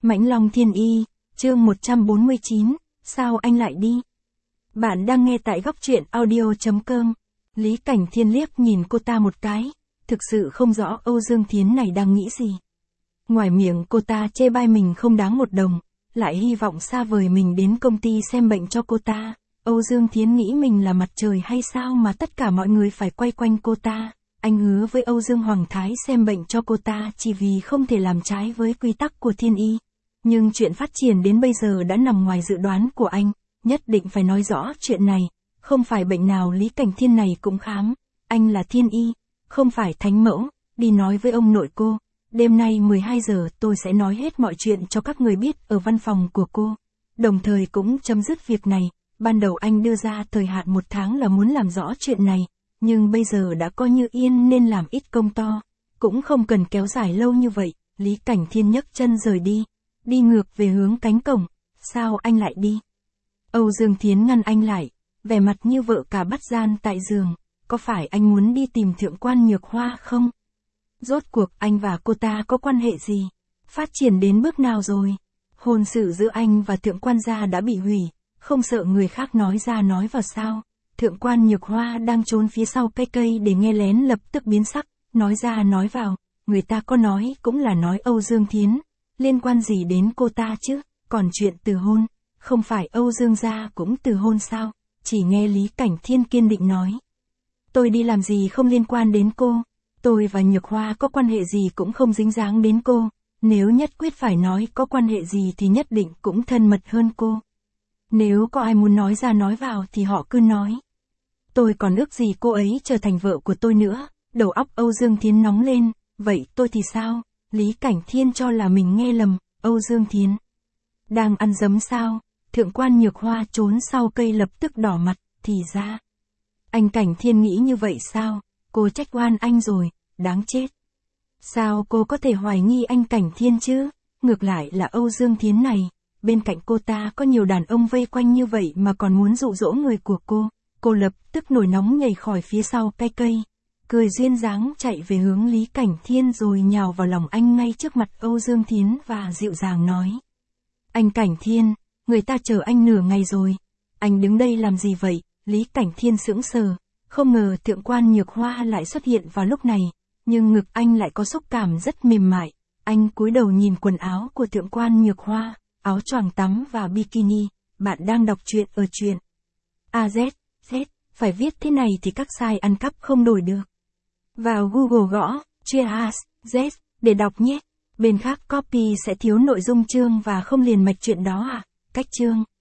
Mãnh Long Thiên Y, chương 149, sao anh lại đi? Bạn đang nghe tại góc truyện audio.com. Lý Cảnh Thiên liếc nhìn cô ta một cái, thực sự không rõ Âu Dương Thiến này đang nghĩ gì. Ngoài miệng cô ta chê bai mình không đáng một đồng, lại hy vọng xa vời mình đến công ty xem bệnh cho cô ta. Âu Dương Thiến nghĩ mình là mặt trời hay sao mà tất cả mọi người phải quay quanh cô ta. Anh hứa với Âu Dương Hoàng Thái xem bệnh cho cô ta chỉ vì không thể làm trái với quy tắc của Thiên Y. Nhưng chuyện phát triển đến bây giờ đã nằm ngoài dự đoán của anh, nhất định phải nói rõ chuyện này. Không phải bệnh nào Lý Cảnh Thiên này cũng khám, anh là Thiên Y, không phải thánh mẫu, đi nói với ông nội cô. Đêm nay 12 giờ tôi sẽ nói hết mọi chuyện cho các người biết ở văn phòng của cô. Đồng thời cũng chấm dứt việc này, ban đầu anh đưa ra thời hạn 1 tháng là muốn làm rõ chuyện này, nhưng bây giờ đã coi như yên nên làm ít công to, cũng không cần kéo dài lâu như vậy. Lý Cảnh Thiên nhấc chân rời đi, đi ngược về hướng cánh cổng. Sao anh lại đi? Âu Dương Thiến ngăn anh lại, vẻ mặt như vợ cả bắt gian tại giường. Có phải anh muốn đi tìm thượng quan Nhược Hoa không? Rốt cuộc anh và cô ta có quan hệ gì? Phát triển đến bước nào rồi? Hôn sự giữa anh và thượng quan gia đã bị hủy, không sợ người khác nói ra nói vào sao? Thượng quan Nhược Hoa đang trốn phía sau cây để nghe lén lập tức biến sắc, nói ra nói vào, người ta có nói cũng là nói Âu Dương Thiến, liên quan gì đến cô ta chứ? Còn chuyện từ hôn, không phải Âu Dương gia cũng từ hôn sao? Chỉ nghe Lý Cảnh Thiên kiên định nói. Tôi đi làm gì không liên quan đến cô, tôi và Nhược Hoa có quan hệ gì cũng không dính dáng đến cô, nếu nhất quyết phải nói có quan hệ gì thì nhất định cũng thân mật hơn cô. Nếu có ai muốn nói ra nói vào thì họ cứ nói. Tôi còn ước gì cô ấy trở thành vợ của tôi nữa. Đầu óc Âu Dương Thiến nóng lên, vậy tôi thì sao? Lý Cảnh Thiên cho là mình nghe lầm, Âu Dương Thiến đang ăn dấm sao? Thượng quan Nhược Hoa trốn sau cây lập tức đỏ mặt, thì ra anh Cảnh Thiên nghĩ như vậy sao? Cô trách oan anh rồi, đáng chết. Sao cô có thể hoài nghi anh Cảnh Thiên chứ? Ngược lại là Âu Dương Thiến này, bên cạnh cô ta có nhiều đàn ông vây quanh như vậy mà còn muốn dụ dỗ người của cô. Cô lập tức nổi nóng nhảy khỏi phía sau cây, cười duyên dáng chạy về hướng Lý Cảnh Thiên rồi nhào vào lòng anh ngay trước mặt Âu Dương Thiến và dịu dàng nói. Anh Cảnh Thiên, người ta chờ anh nửa ngày rồi, anh đứng đây làm gì vậy? Lý Cảnh Thiên sững sờ, không ngờ thượng quan Nhược Hoa lại xuất hiện vào lúc này, nhưng ngực anh lại có xúc cảm rất mềm mại. Anh cúi đầu nhìn quần áo của thượng quan Nhược Hoa, áo choàng tắm và bikini. Bạn đang đọc truyện ở truyện AZ, phải viết thế này thì các site ăn cắp không đổi được. Vào Google gõ Cheers Z để đọc nhé. Bên khác copy sẽ thiếu nội dung chương và không liền mạch chuyện đó à? Cách chương